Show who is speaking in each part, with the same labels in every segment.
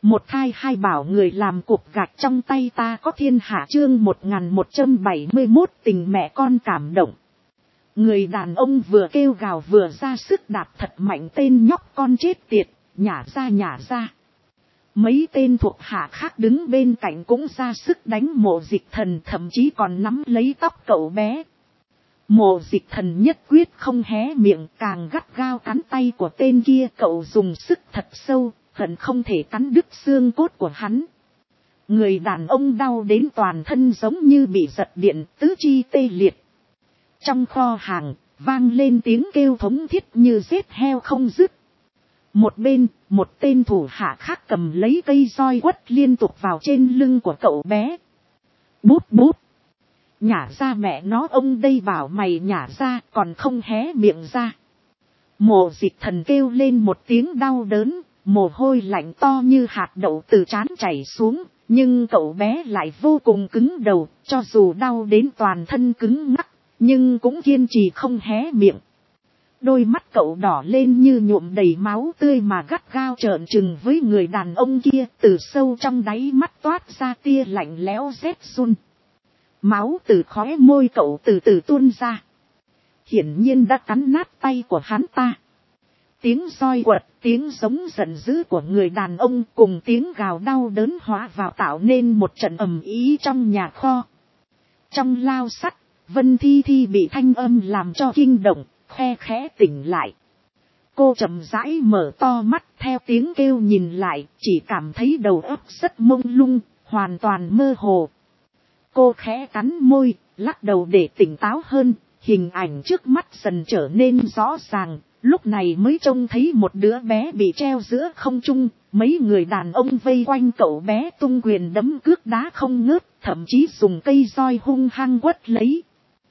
Speaker 1: Một thai hai bảo người làm cục gạch trong tay ta có thiên hạ chương 1171 tình mẹ con cảm động. Người đàn ông vừa kêu gào vừa ra sức đạp thật mạnh tên nhóc con chết tiệt, nhả ra. Mấy tên thuộc hạ khác đứng bên cạnh cũng ra sức đánh Mộ Dịch Thần, thậm chí còn nắm lấy tóc cậu bé. Mộ Dịch Thần nhất quyết không hé miệng, càng gắt gao cắn tay của tên kia. Cậu dùng sức thật sâu, hận không thể cắn đứt xương cốt của hắn. Người đàn ông đau đến toàn thân giống như bị giật điện, tứ chi tê liệt. Trong kho hàng, vang lên tiếng kêu thống thiết như giết heo không dứt. Một bên, một tên thủ hạ khác cầm lấy cây roi quất liên tục vào trên lưng của cậu bé. Bút. Nhả ra mẹ nó, ông đây bảo mày nhả ra còn không hé miệng ra. Mộ Dịch Thần kêu lên một tiếng đau đớn, mồ hôi lạnh to như hạt đậu từ trán chảy xuống. Nhưng cậu bé lại vô cùng cứng đầu, cho dù đau đến toàn thân cứng ngắc, nhưng cũng kiên trì không hé miệng. Đôi mắt cậu đỏ lên như nhuộm đầy máu tươi mà gắt gao trợn trừng với người đàn ông kia, từ sâu trong đáy mắt toát ra tia lạnh lẽo rét run. Máu từ khóe môi cậu từ từ tuôn ra. Hiển nhiên đã cắn nát tay của hắn ta. Tiếng roi quật, tiếng giống giận dữ của người đàn ông cùng tiếng gào đau đớn hóa vào tạo nên một trận ầm ĩ trong nhà kho. Trong lao sắt, Vân Thi Thi bị thanh âm làm cho kinh động, khe khẽ tỉnh lại. Cô chậm rãi mở to mắt, theo tiếng kêu nhìn lại, chỉ cảm thấy đầu óc rất mông lung, hoàn toàn mơ hồ. Cô khẽ cắn môi, lắc đầu để tỉnh táo hơn, hình ảnh trước mắt dần trở nên rõ ràng, lúc này mới trông thấy một đứa bé bị treo giữa không trung, mấy người đàn ông vây quanh cậu bé tung quyền đấm cước đá không ngớt, thậm chí dùng cây roi hung hăng quất lấy.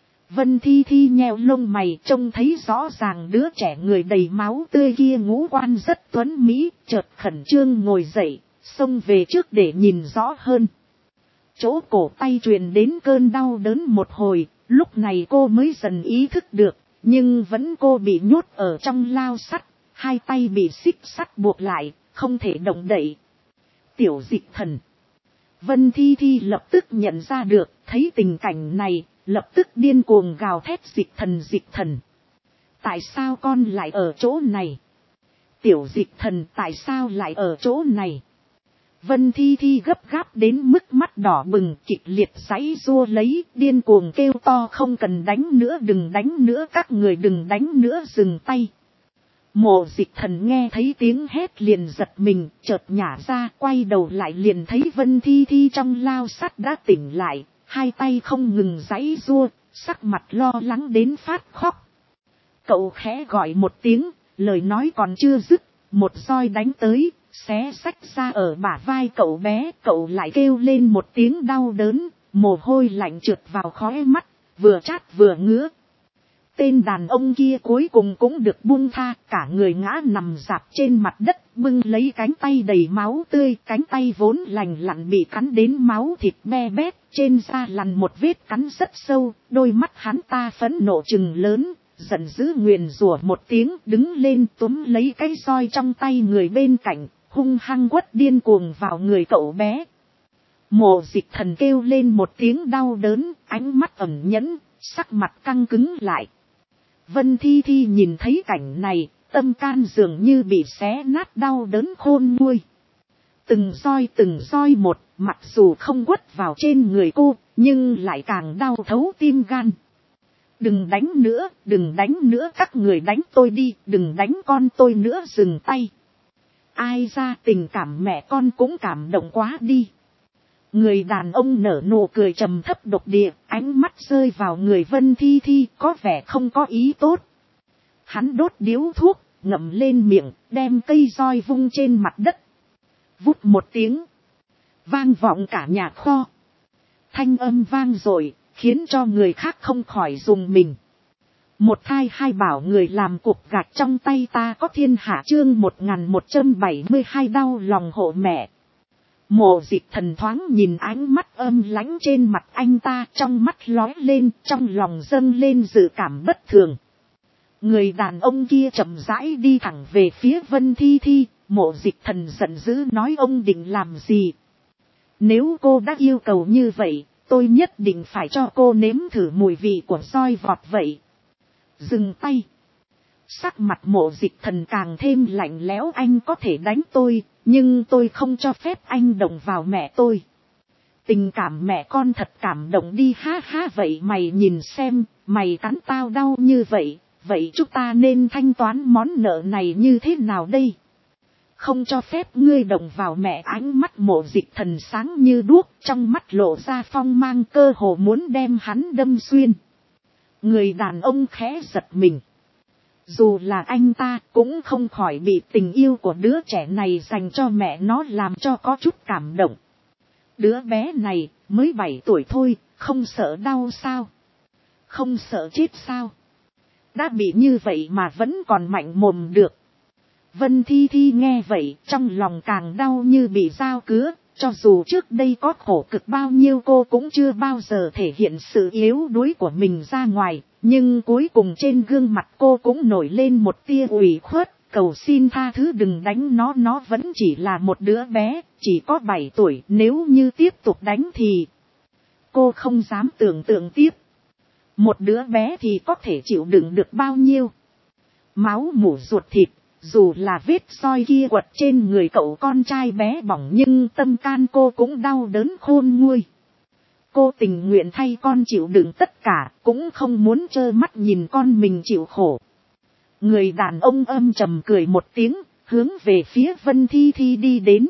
Speaker 1: Vân Thi Thi nheo lông mày, trông thấy rõ ràng đứa trẻ người đầy máu tươi kia ngũ quan rất tuấn mỹ, chợt khẩn trương ngồi dậy, xông về trước để nhìn rõ hơn. Chỗ cổ tay truyền đến cơn đau đớn một hồi, lúc này cô mới dần ý thức được, nhưng vẫn cô bị nhốt ở trong lao sắt, hai tay bị xích sắt buộc lại, không thể động đậy. Tiểu Dịch Thần. Vân Thi Thi lập tức nhận ra được, thấy tình cảnh này, lập tức điên cuồng gào thét Dịch Thần. Tại sao con lại ở chỗ này? Tiểu Dịch Thần, tại sao lại ở chỗ này? Vân Thi Thi gấp gáp đến mức mắt đỏ bừng, kịch liệt giãy giụa lấy, điên cuồng kêu to không cần đánh nữa, đừng đánh nữa, các người đừng đánh nữa, dừng tay. Mộ Dịch Thần nghe thấy tiếng hét liền giật mình, chợt nhả ra, quay đầu lại liền thấy Vân Thi Thi trong lao sắt đã tỉnh lại, hai tay không ngừng giãy giụa, sắc mặt lo lắng đến phát khóc. Cậu khẽ gọi một tiếng, lời nói còn chưa dứt, một roi đánh tới, xé xách ra ở bả vai cậu bé, cậu lại kêu lên một tiếng đau đớn, mồ hôi lạnh trượt vào khóe mắt, vừa chát vừa ngứa. Tên đàn ông kia cuối cùng cũng được buông tha, cả người ngã nằm rạp trên mặt đất, bưng lấy cánh tay đầy máu tươi, cánh tay vốn lành lặn bị cắn đến máu thịt be bét, trên da lằn một vết cắn rất sâu, đôi mắt hắn ta phẫn nộ trừng lớn, giận dữ nguyền rủa một tiếng, đứng lên túm lấy cái roi trong tay người bên cạnh, hung hăng quất điên cuồng vào người cậu bé. Mộ Dịch Thần kêu lên một tiếng đau đớn, ánh mắt ẩn nhẫn, sắc mặt căng cứng lại. Vân Thi Thi nhìn thấy cảnh này, tâm can dường như bị xé nát đau đớn khôn nguôi. Từng roi một, mặc dù không quất vào trên người cô, nhưng lại càng đau thấu tim gan. Đừng đánh nữa, các người đánh tôi đi, đừng đánh con tôi nữa, dừng tay. Ai ra tình cảm mẹ con cũng cảm động quá đi. Người đàn ông nở nụ cười trầm thấp độc địa, ánh mắt rơi vào người Vân Thi Thi, có vẻ không có ý tốt. Hắn đốt điếu thuốc, ngậm lên miệng, đem cây roi vung trên mặt đất. Vút một tiếng, vang vọng cả nhà kho. Thanh âm vang dội, khiến cho người khác không khỏi rùng mình. Một thai hai bảo người làm cục gạch trong tay ta có thiên hạ chương 1172 đau lòng hộ mẹ. Mộ Dịch Thần thoáng nhìn ánh mắt âm lãnh trên mặt anh ta, trong mắt lóe lên, trong lòng dâng lên dự cảm bất thường. Người đàn ông kia chậm rãi đi thẳng về phía Vân Thi Thi, Mộ Dịch Thần giận dữ nói ông định làm gì? Nếu cô đã yêu cầu như vậy, tôi nhất định phải cho cô nếm thử mùi vị của roi vọt vậy. Dừng tay. Sắc mặt Mộ Dịch Thần càng thêm lạnh lẽo. Anh có thể đánh tôi, nhưng tôi không cho phép anh động vào mẹ tôi. Tình cảm mẹ con thật cảm động đi ha ha. Vậy mày nhìn xem, mày cắn tao đau như vậy, vậy chúng ta nên thanh toán món nợ này như thế nào đây? Không cho phép ngươi động vào mẹ. Ánh mắt Mộ Dịch Thần sáng như đuốc, trong mắt lộ ra phong mang, cơ hồ muốn đem hắn đâm xuyên. Người đàn ông khẽ giật mình. Dù là anh ta cũng không khỏi bị tình yêu của đứa trẻ này dành cho mẹ nó làm cho có chút cảm động. Đứa bé này mới 7 tuổi thôi, không sợ đau sao? Không sợ chết sao? Đã bị như vậy mà vẫn còn mạnh mồm được. Vân Thi Thi nghe vậy, trong lòng càng đau như bị dao cứa. Cho dù trước đây có khổ cực bao nhiêu, cô cũng chưa bao giờ thể hiện sự yếu đuối của mình ra ngoài. Nhưng cuối cùng trên gương mặt cô cũng nổi lên một tia ủy khuất, cầu xin tha thứ đừng đánh nó vẫn chỉ là một đứa bé, chỉ có 7 tuổi, nếu như tiếp tục đánh thì... Cô không dám tưởng tượng tiếp. Một đứa bé thì có thể chịu đựng được bao nhiêu. Máu mủ ruột thịt, dù là vết roi kia quật trên người cậu con trai bé bỏng nhưng tâm can cô cũng đau đớn khôn nguôi. Cô tình nguyện thay con chịu đựng tất cả, cũng không muốn trơ mắt nhìn con mình chịu khổ. Người đàn ông âm trầm cười một tiếng, hướng về phía Vân Thi Thi đi đến.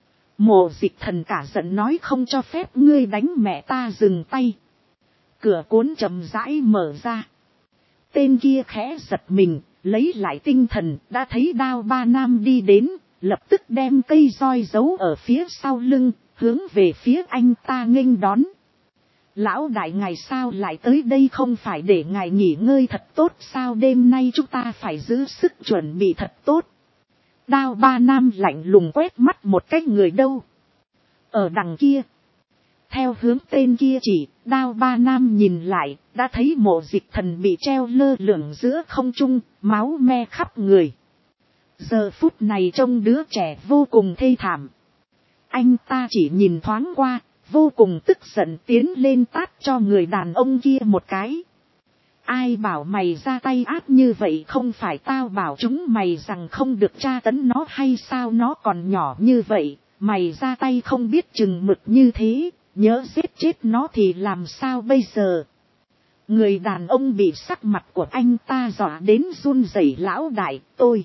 Speaker 1: Mộ Dịch Thần cả giận nói không cho phép ngươi đánh mẹ ta, dừng tay. Cửa cuốn chậm rãi mở ra. Tên kia khẽ giật mình, lấy lại tinh thần, đã thấy Đao Ba Nam đi đến, lập tức đem cây roi giấu ở phía sau lưng, hướng về phía anh ta nghênh đón. Lão đại ngài sao lại tới đây, không phải để ngài nghỉ ngơi thật tốt sao? Đêm nay chúng ta phải giữ sức chuẩn bị thật tốt. Đao Ba Nam lạnh lùng quét mắt một cái người đâu. Ở đằng kia. Theo hướng tên kia chỉ, Đao Ba Nam nhìn lại, đã thấy Mộ Dịch Thần bị treo lơ lửng giữa không trung, máu me khắp người. Giờ phút này trông đứa trẻ vô cùng thê thảm. Anh ta chỉ nhìn thoáng qua, vô cùng tức giận tiến lên tát cho người đàn ông kia một cái. Ai bảo mày ra tay ác như vậy, không phải tao bảo chúng mày rằng không được tra tấn nó hay sao? Nó còn nhỏ như vậy, mày ra tay không biết chừng mực như thế, nhớ giết chết nó thì làm sao bây giờ? Người đàn ông bị sắc mặt của anh ta dọa đến run rẩy. Lão đại,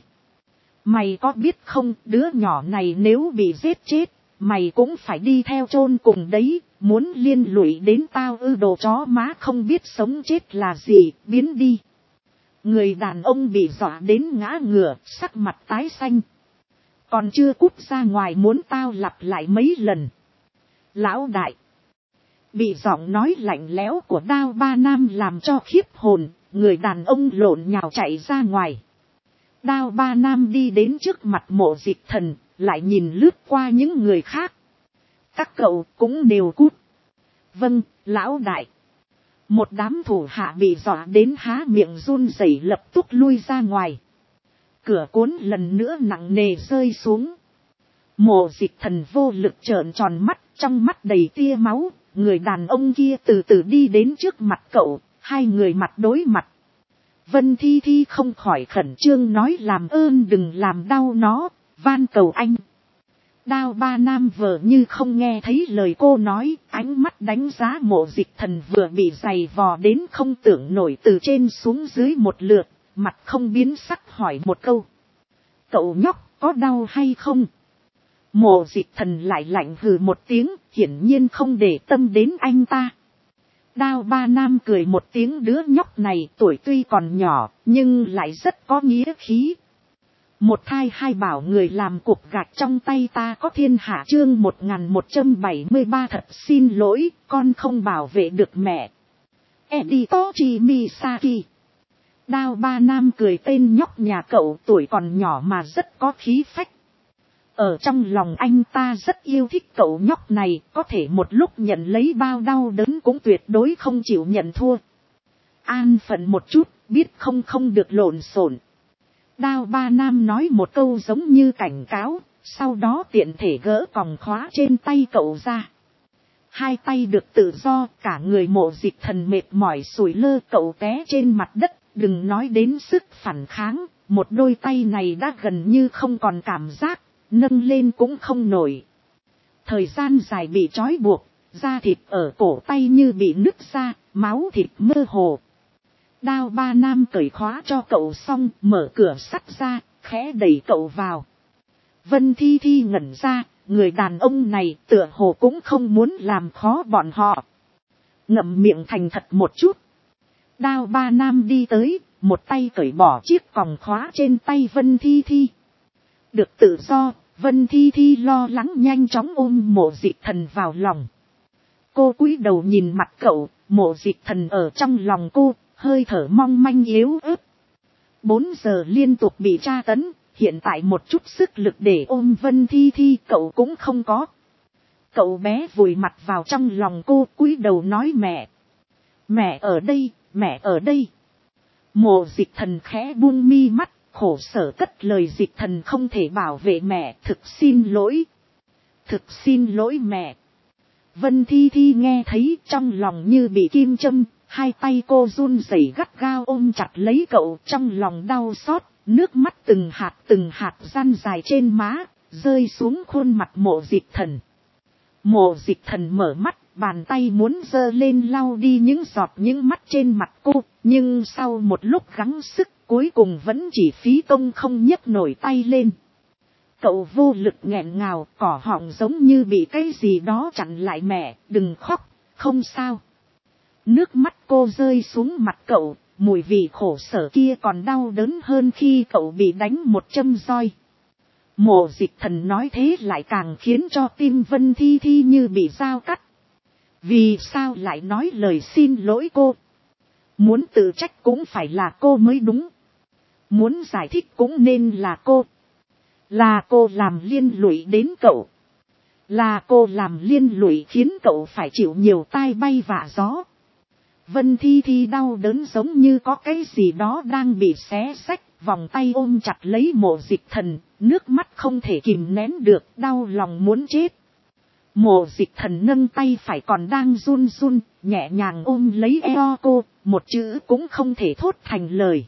Speaker 1: mày có biết không, đứa nhỏ này nếu bị giết chết, mày cũng phải đi theo chôn cùng đấy, muốn liên lụy đến tao ư? Đồ chó má không biết sống chết là gì, biến đi. Người đàn ông bị dọa đến ngã ngửa, sắc mặt tái xanh. Còn chưa cút ra ngoài muốn tao lặp lại mấy lần. Lão đại. Bị giọng nói lạnh lẽo của Đao Ba Nam làm cho khiếp hồn, người đàn ông lộn nhào chạy ra ngoài. Đao Ba Nam đi đến trước mặt Mộ Dịch Thần, lại nhìn lướt qua những người khác. Các cậu cũng đều cút. Vâng, lão đại. Một đám thủ hạ bị dọa đến há miệng run rẩy lập tức lui ra ngoài. Cửa cuốn lần nữa nặng nề rơi xuống. Mộ Dịch Thần vô lực trợn tròn mắt, trong mắt đầy tia máu. Người đàn ông kia từ từ đi đến trước mặt cậu, hai người mặt đối mặt. Vân Thi Thi không khỏi khẩn trương nói làm ơn đừng làm đau nó, van cầu anh. Đao Ba Nam vờ như không nghe thấy lời cô nói, ánh mắt đánh giá Mộ Dịch Thần vừa bị giày vò đến không tưởng nổi từ trên xuống dưới một lượt, mặt không biến sắc hỏi một câu. Cậu nhóc có đau hay không? Mộ Dịch Thần lại lạnh hừ một tiếng, hiển nhiên không để tâm đến anh ta. Đao Ba Nam cười một tiếng, đứa nhóc này tuổi tuy còn nhỏ, nhưng lại rất có nghĩa khí. Một thai hai bảo người làm cục gạch trong tay ta có thiên hạ. Chương 1173 thật xin lỗi, con không bảo vệ được mẹ. Editor Misaki. Đao Ba Nam cười, tên nhóc nhà cậu tuổi còn nhỏ mà rất có khí phách. Ở trong lòng anh ta rất yêu thích cậu nhóc này, có thể một lúc nhận lấy bao đau đớn cũng tuyệt đối không chịu nhận thua. An phận một chút, biết không được lộn xộn. Đao ba nam nói một câu giống như cảnh cáo, sau đó tiện thể gỡ còng khóa trên tay cậu ra. Hai tay được tự do, cả người Mộ Dịch Thần mệt mỏi sủi lơ, cậu té trên mặt đất, đừng nói đến sức phản kháng, một đôi tay này đã gần như không còn cảm giác, nâng lên cũng không nổi. Thời gian dài bị trói buộc, da thịt ở cổ tay như bị nứt ra, máu thịt mơ hồ. Đao ba nam cởi khóa cho cậu xong, mở cửa sắt ra, khẽ đẩy cậu vào. Vân Thi Thi ngẩn ra, người đàn ông này tựa hồ cũng không muốn làm khó bọn họ. Ngậm miệng thành thật một chút. Đao ba nam đi tới, một tay cởi bỏ chiếc còng khóa trên tay Vân Thi Thi. Được tự do, Vân Thi Thi lo lắng nhanh chóng ôm Mộ Dịch Thần vào lòng. Cô cúi đầu nhìn mặt cậu, Mộ Dịch Thần ở trong lòng cô, hơi thở mong manh yếu ớt. 4 giờ liên tục bị tra tấn, hiện tại một chút sức lực để ôm Vân Thi Thi cậu cũng không có. Cậu bé vùi mặt vào trong lòng cô, cúi đầu nói mẹ. Mẹ ở đây, mẹ ở đây. Mộ Dịch Thần khẽ buông mi mắt, khổ sở cất lời: Dịch Thần không thể bảo vệ mẹ, thực xin lỗi. Thực xin lỗi mẹ. Vân Thi Thi nghe thấy trong lòng như bị kim châm, hai tay cô run rẩy gắt gao ôm chặt lấy cậu, trong lòng đau xót, nước mắt từng hạt răn dài trên má, rơi xuống khuôn mặt Mộ Dịch Thần. Mộ Dịch Thần mở mắt, bàn tay muốn giơ lên lau đi những giọt những mắt trên mặt cô, nhưng sau một lúc gắng sức, cuối cùng vẫn chỉ phí công không nhấc nổi tay lên. Cậu vô lực nghẹn ngào, cỏ họng giống như bị cái gì đó chặn lại. Mẹ, đừng khóc, không sao. Nước mắt cô rơi xuống mặt cậu, mùi vị khổ sở kia còn đau đớn hơn khi cậu bị đánh một châm roi. Mộ Dịch Thần nói thế lại càng khiến cho tim Vân Thi Thi như bị dao cắt. Vì sao lại nói lời xin lỗi cô? Muốn tự trách cũng phải là cô mới đúng. Muốn giải thích cũng nên là cô. Là cô làm liên lụy đến cậu. Là cô làm liên lụy khiến cậu phải chịu nhiều tai bay vạ gió. Vân Thi Thi đau đớn giống như có cái gì đó đang bị xé xách, vòng tay ôm chặt lấy Mộ Dịch Thần, nước mắt không thể kìm nén được, đau lòng muốn chết. Mộ Dịch Thần nâng tay phải còn đang run run, nhẹ nhàng ôm lấy eo cô, một chữ cũng không thể thốt thành lời.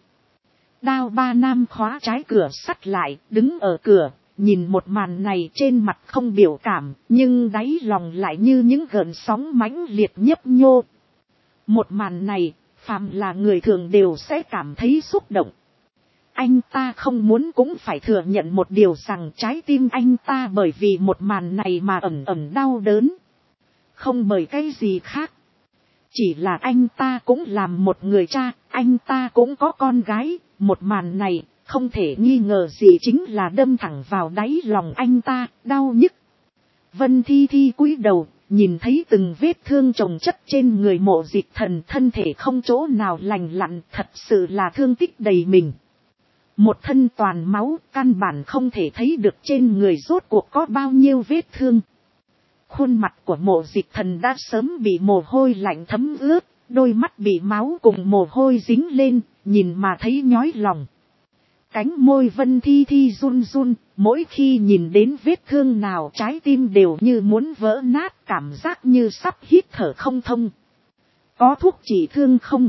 Speaker 1: Đao ba nam khóa trái cửa sắt lại, đứng ở cửa, nhìn một màn này trên mặt không biểu cảm, nhưng đáy lòng lại như những gợn sóng mãnh liệt nhấp nhô. Một màn này, phàm là người thường đều sẽ cảm thấy xúc động. Anh ta không muốn cũng phải thừa nhận một điều rằng trái tim anh ta bởi vì một màn này mà ẩm ẩm đau đớn. Không bởi cái gì khác. Chỉ là anh ta cũng làm một người cha, anh ta cũng có con gái, một màn này không thể nghi ngờ gì chính là đâm thẳng vào đáy lòng anh ta, đau nhức. Vân Thi Thi cúi đầu, nhìn thấy từng vết thương chồng chất trên người Mộ Dịch Thần, thân thể không chỗ nào lành lặn, thật sự là thương tích đầy mình. Một thân toàn máu, căn bản không thể thấy được trên người rốt cuộc có bao nhiêu vết thương. Khuôn mặt của Mộ Dịch Thần đã sớm bị mồ hôi lạnh thấm ướt, đôi mắt bị máu cùng mồ hôi dính lên, nhìn mà thấy nhói lòng. Cánh môi Vân Thi Thi run run, mỗi khi nhìn đến vết thương nào trái tim đều như muốn vỡ nát, cảm giác như sắp hít thở không thông. Có thuốc trị thương không?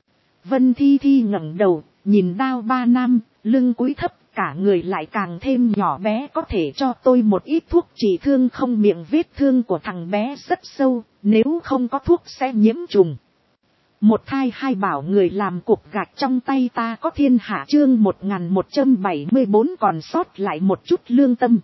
Speaker 1: Vân Thi Thi ngẩng đầu, nhìn Đao ba nam, lưng cúi thấp, cả người lại càng thêm nhỏ bé. Có thể cho tôi một ít thuốc trị thương không? Miệng vết thương của thằng bé rất sâu, nếu không có thuốc sẽ nhiễm trùng. Một thai hai bảo người làm cục gạch trong tay ta có thiên hạ. Chương 1174 còn sót lại một chút lương tâm.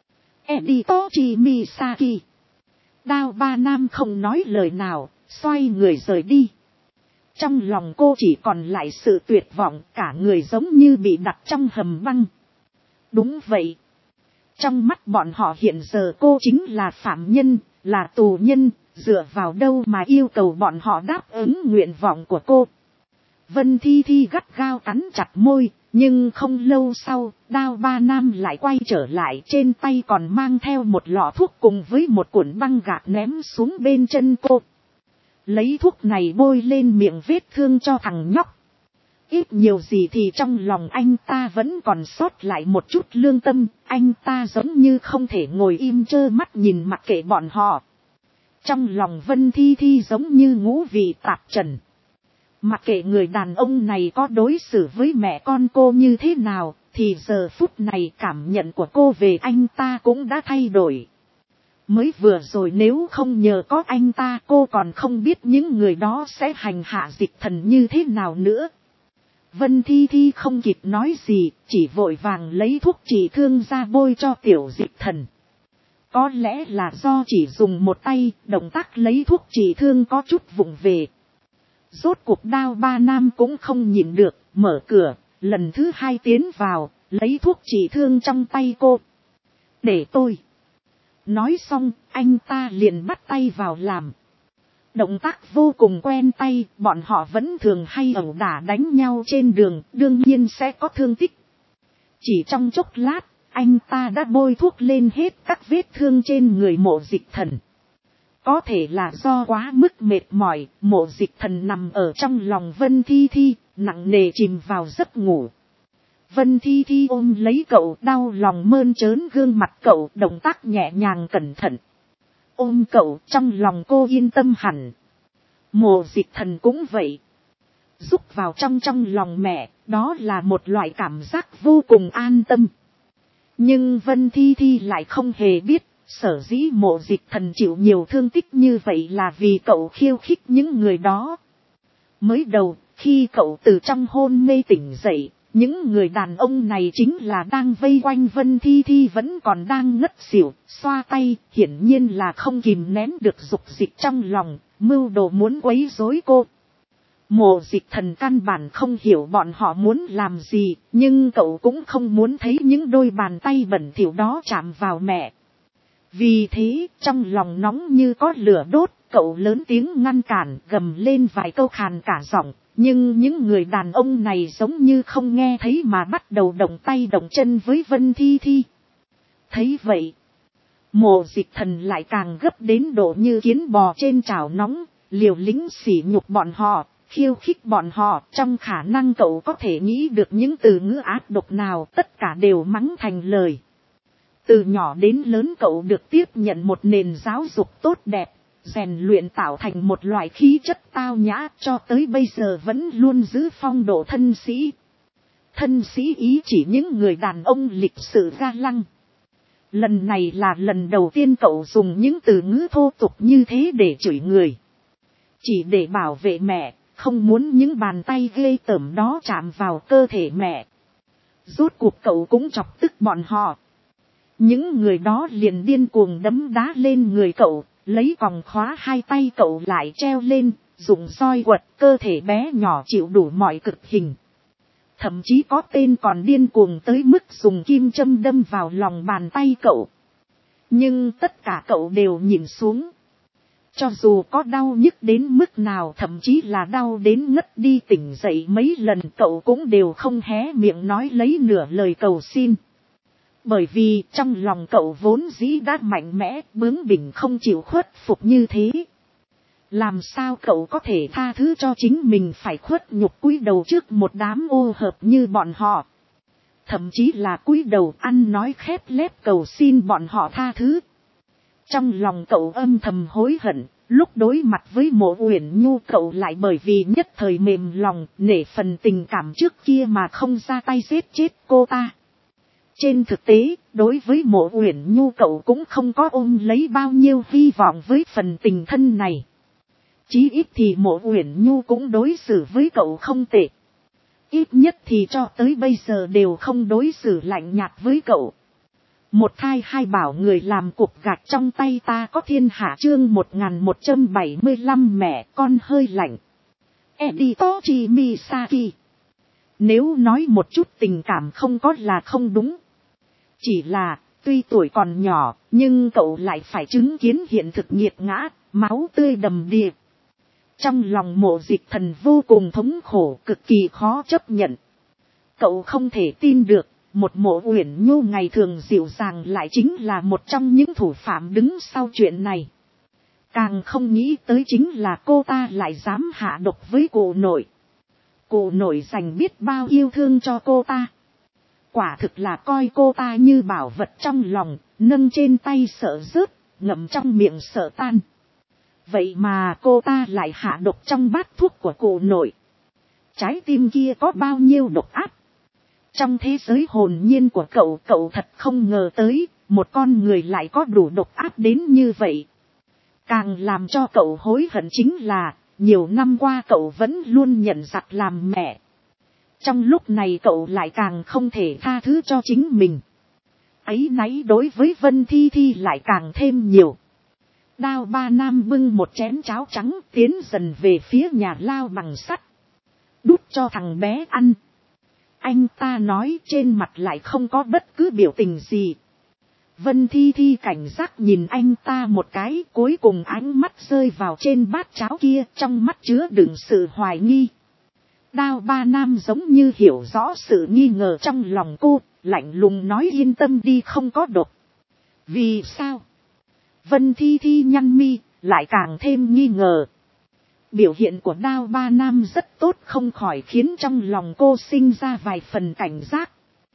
Speaker 1: Editor Misaki. Đao ba nam không nói lời nào, xoay người rời đi. Trong lòng cô chỉ còn lại sự tuyệt vọng, cả người giống như bị đặt trong hầm băng. Đúng vậy. Trong mắt bọn họ hiện giờ cô chính là phạm nhân, là tù nhân, dựa vào đâu mà yêu cầu bọn họ đáp ứng nguyện vọng của cô. Vân Thi Thi gắt gao cắn chặt môi, nhưng không lâu sau, Đao ba nam lại quay trở lại, trên tay còn mang theo một lọ thuốc cùng với một cuộn băng gạc ném xuống bên chân cô. Lấy thuốc này bôi lên miệng vết thương cho thằng nhóc. Ít nhiều gì thì trong lòng anh ta vẫn còn sót lại một chút lương tâm, anh ta giống như không thể ngồi im trơ mắt nhìn mặc kệ bọn họ. Trong lòng Vân Thi Thi giống như ngũ vị tạp trần. Mặc kệ người đàn ông này có đối xử với mẹ con cô như thế nào, thì giờ phút này cảm nhận của cô về anh ta cũng đã thay đổi. Mới vừa rồi nếu không nhờ có anh ta, cô còn không biết những người đó sẽ hành hạ Dịch Thần như thế nào nữa. Vân Thi Thi không kịp nói gì, chỉ vội vàng lấy thuốc trị thương ra bôi cho tiểu Dịch Thần. Có lẽ là do chỉ dùng một tay, động tác lấy thuốc trị thương có chút vụng về. Rốt cuộc Đao Ba Nam cũng không nhịn được, mở cửa, lần thứ hai tiến vào, lấy thuốc trị thương trong tay cô. Để tôi. Nói xong, anh ta liền bắt tay vào làm. Động tác vô cùng quen tay, bọn họ vẫn thường hay ẩu đả đánh nhau trên đường, đương nhiên sẽ có thương tích. Chỉ trong chốc lát, anh ta đã bôi thuốc lên hết các vết thương trên người Mộ Dịch Thần. Có thể là do quá mức mệt mỏi, Mộ Dịch Thần nằm ở trong lòng Vân Thi Thi, nặng nề chìm vào giấc ngủ. Vân Thi Thi ôm lấy cậu, đau lòng mơn trớn gương mặt cậu, động tác nhẹ nhàng cẩn thận. Ôm cậu, trong lòng cô yên tâm hẳn. Mộ Dịch Thần cũng vậy. Rúc vào trong lòng mẹ, đó là một loại cảm giác vô cùng an tâm. Nhưng Vân Thi Thi lại không hề biết, sở dĩ Mộ Dịch Thần chịu nhiều thương tích như vậy là vì cậu khiêu khích những người đó. Mới đầu, khi cậu từ trong hôn mê tỉnh dậy, những người đàn ông này chính là đang vây quanh Vân Thi Thi vẫn còn đang ngất xỉu, xoa tay, hiển nhiên là không kìm nén được dục dịch trong lòng, mưu đồ muốn quấy rối cô. Mộ Dịch Thần căn bản không hiểu bọn họ muốn làm gì, nhưng cậu cũng không muốn thấy những đôi bàn tay bẩn thỉu đó chạm vào mẹ. Vì thế, trong lòng nóng như có lửa đốt, cậu lớn tiếng ngăn cản, gầm lên vài câu khàn cả giọng. Nhưng những người đàn ông này giống như không nghe thấy mà bắt đầu động tay động chân với Vân Thi Thi. Thấy vậy, Mộ Dịch Thần lại càng gấp đến độ như kiến bò trên chảo nóng, liều lĩnh sỉ nhục bọn họ, khiêu khích bọn họ. Trong khả năng cậu có thể nghĩ được những từ ngữ ác độc nào, tất cả đều mắng thành lời. Từ nhỏ đến lớn cậu được tiếp nhận một nền giáo dục tốt đẹp, rèn luyện tạo thành một loại khí chất tao nhã, cho tới bây giờ vẫn luôn giữ phong độ thân sĩ. Thân sĩ ý chỉ những người đàn ông lịch sự ga lăng. Lần này là lần đầu tiên cậu dùng những từ ngữ thô tục như thế để chửi người. Chỉ để bảo vệ mẹ, không muốn những bàn tay ghê tởm đó chạm vào cơ thể mẹ. Rốt cuộc cậu cũng chọc tức bọn họ. Những người đó liền điên cuồng đấm đá lên người cậu, lấy còng khóa hai tay cậu lại treo lên, dùng roi quật, cơ thể bé nhỏ chịu đủ mọi cực hình. Thậm chí có tên còn điên cuồng tới mức dùng kim châm đâm vào lòng bàn tay cậu. Nhưng tất cả cậu đều nhìn xuống. Cho dù có đau nhức đến mức nào, thậm chí là đau đến ngất đi tỉnh dậy mấy lần, cậu cũng đều không hé miệng nói lấy nửa lời cầu xin. Bởi vì trong lòng cậu vốn dĩ đã mạnh mẽ, bướng bỉnh không chịu khuất phục như thế. Làm sao cậu có thể tha thứ cho chính mình phải khuất nhục cúi đầu trước một đám ô hợp như bọn họ. Thậm chí là cúi đầu ăn nói khép lép cầu xin bọn họ tha thứ. Trong lòng cậu âm thầm hối hận, lúc đối mặt với Mộ Uyển Nhu cậu lại bởi vì nhất thời mềm lòng, nể phần tình cảm trước kia mà không ra tay giết chết cô ta. Trên thực tế, đối với Mộ Uyển Nhu cậu cũng không có ôm lấy bao nhiêu hy vọng với phần tình thân này. Chí ít thì Mộ Uyển Nhu cũng đối xử với cậu không tệ. Ít nhất thì cho tới bây giờ đều không đối xử lạnh nhạt với cậu. Một thai hai bảo người làm cục gạch trong tay ta có thiên hạ chương 1175 mẹ con hơi lạnh. Editor Misaki. Nếu nói một chút tình cảm không có là không đúng. Chỉ là, tuy tuổi còn nhỏ, nhưng cậu lại phải chứng kiến hiện thực nghiệt ngã, máu tươi đầm đìa. Trong lòng Mộ Dịch Thần vô cùng thống khổ, cực kỳ khó chấp nhận. Cậu không thể tin được, một Mộ Uyển Nhu ngày thường dịu dàng lại chính là một trong những thủ phạm đứng sau chuyện này. Càng không nghĩ tới chính là cô ta lại dám hạ độc với cụ nội. Cụ nội dành biết bao yêu thương cho cô ta. Quả thực là coi cô ta như bảo vật trong lòng, nâng trên tay sợ rớt, ngậm trong miệng sợ tan. Vậy mà cô ta lại hạ độc trong bát thuốc của cụ nội. Trái tim kia có bao nhiêu độc ác. Trong thế giới hồn nhiên của cậu, cậu thật không ngờ tới, một con người lại có đủ độc ác đến như vậy. Càng làm cho cậu hối hận chính là, nhiều năm qua cậu vẫn luôn nhận giặc làm mẹ. Trong lúc này cậu lại càng không thể tha thứ cho chính mình. Áy náy đối với Vân Thi Thi lại càng thêm nhiều. Đao Ba Nam bưng một chén cháo trắng tiến dần về phía nhà lao bằng sắt. Đút cho thằng bé ăn. Anh ta nói trên mặt lại không có bất cứ biểu tình gì. Vân Thi Thi cảnh giác nhìn anh ta một cái, cuối cùng ánh mắt rơi vào trên bát cháo kia, trong mắt chứa đựng sự hoài nghi. Đao Ba Nam giống như hiểu rõ sự nghi ngờ trong lòng cô, lạnh lùng nói yên tâm đi, không có độc. Vì sao? Vân Thi Thi nhăn mi, lại càng thêm nghi ngờ. Biểu hiện của Đao Ba Nam rất tốt, không khỏi khiến trong lòng cô sinh ra vài phần cảnh giác.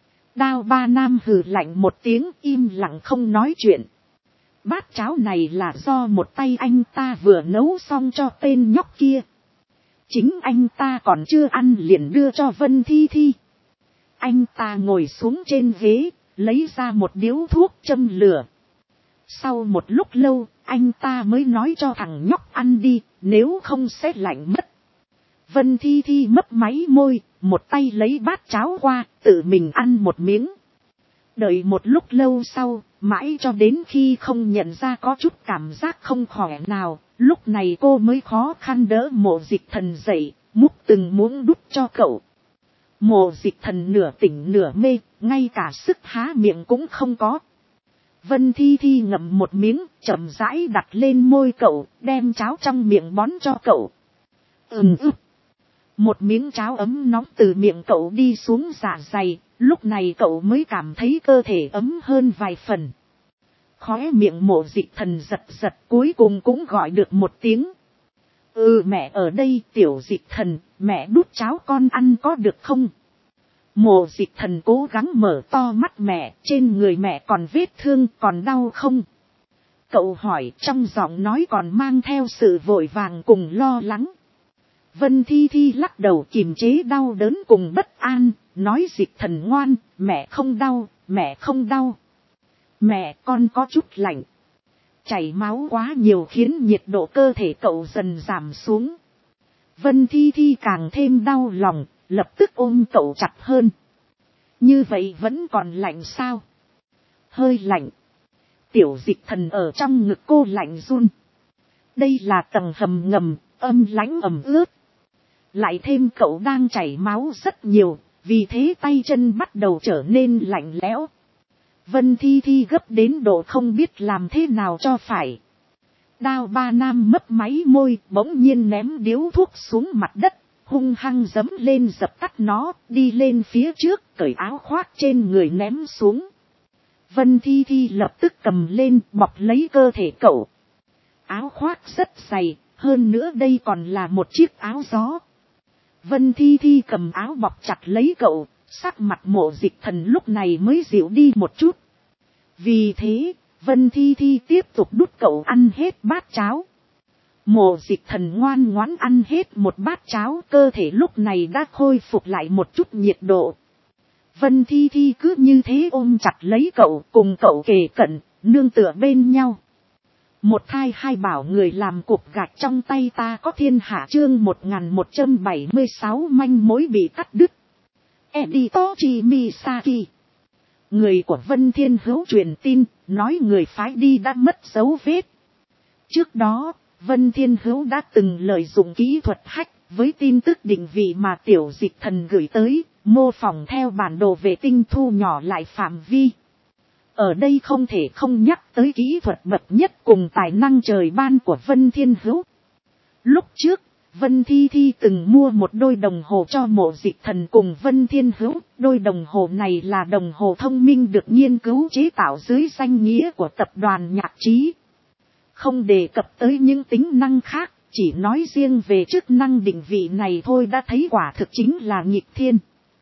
Speaker 1: Đao Ba Nam hừ lạnh một tiếng, im lặng không nói chuyện. Bát cháo này là do một tay anh ta vừa nấu xong cho tên nhóc kia. Chính anh ta còn chưa ăn liền đưa cho Vân Thi Thi. Anh ta ngồi xuống trên ghế, lấy ra một điếu thuốc châm lửa. Sau một lúc lâu, anh ta mới nói cho thằng nhóc ăn đi, nếu không sẽ lạnh mất. Vân Thi Thi mấp máy môi, một tay lấy bát cháo qua, tự mình ăn một miếng. Đợi một lúc lâu sau, mãi cho đến khi không nhận ra có chút cảm giác không khỏe nào, lúc này cô mới khó khăn đỡ Mộ Dịch Thần dậy, múc từng muỗng đút cho cậu. Mộ Dịch Thần nửa tỉnh nửa mê, ngay cả sức há miệng cũng không có. Vân Thi Thi ngậm một miếng, chậm rãi đặt lên môi cậu, đem cháo trong miệng bón cho cậu. Một miếng cháo ấm nóng từ miệng cậu đi xuống dạ dày, lúc này cậu mới cảm thấy cơ thể ấm hơn vài phần. Khóe miệng Mộ Dịch Thần giật giật, cuối cùng cũng gọi được một tiếng. Mẹ ở đây. Tiểu Dịch Thần, mẹ đút cháo con ăn có được không? Mộ Dịch Thần cố gắng mở to mắt mẹ, trên người mẹ còn vết thương, còn đau không? Cậu hỏi, trong giọng nói còn mang theo sự vội vàng cùng lo lắng. Vân Thi Thi lắc đầu kiềm chế đau đớn cùng bất an, nói Dịch Thần ngoan, mẹ không đau, mẹ không đau. Mẹ, con có chút lạnh. Chảy máu quá nhiều khiến nhiệt độ cơ thể cậu dần giảm xuống. Vân Thi Thi càng thêm đau lòng, lập tức ôm cậu chặt hơn. Như vậy vẫn còn lạnh sao? Hơi lạnh. Tiểu Dịch Thần ở trong ngực cô lạnh run. Đây là tầng hầm ngầm, âm lãnh ẩm ướt. Lại thêm cậu đang chảy máu rất nhiều, vì thế tay chân bắt đầu trở nên lạnh lẽo. Vân Thi Thi gấp đến độ không biết làm thế nào cho phải. Đao Ba Nam mấp máy môi, bỗng nhiên ném điếu thuốc xuống mặt đất, hung hăng giẫm lên dập tắt nó, đi lên phía trước, cởi áo khoác trên người ném xuống. Vân Thi Thi lập tức cầm lên, bọc lấy cơ thể cậu. Áo khoác rất dày, hơn nữa đây còn là một chiếc áo gió. Vân Thi Thi cầm áo bọc chặt lấy cậu, sắc mặt Mộ Dịch Thần lúc này mới dịu đi một chút. Vì thế, Vân Thi Thi tiếp tục đút cậu ăn hết bát cháo. Mộ Dịch Thần ngoan ngoãn ăn hết một bát cháo, cơ thể lúc này đã khôi phục lại một chút nhiệt độ. Vân Thi Thi cứ như thế ôm chặt lấy cậu, cùng cậu kề cận, nương tựa bên nhau. Một thai hai bảo người làm cục gạch trong tay ta có thiên hạ, chương 1176 manh mối bị cắt đứt. Editor Misaki. Người của Vân Thiên Hữu truyền tin, nói người phái đi đã mất dấu vết. Trước đó, Vân Thiên Hữu đã từng lợi dụng kỹ thuật hack với tin tức định vị mà Tiểu Dịch Thần gửi tới, mô phỏng theo bản đồ vệ tinh thu nhỏ lại phạm vi. Ở đây không thể không nhắc tới kỹ thuật bậc nhất cùng tài năng trời ban của Vân Thiên Hữu. Lúc trước, Vân Thi Thi từng mua một đôi đồng hồ cho Mộ Dịch Thần cùng Vân Thiên Hữu. Đôi đồng hồ này là đồng hồ thông minh được nghiên cứu chế tạo dưới danh nghĩa của tập đoàn Nhạc Trí. Không đề cập tới những tính năng khác, chỉ nói riêng về chức năng định vị này thôi đã thấy quả thực chính là nghịch thiên.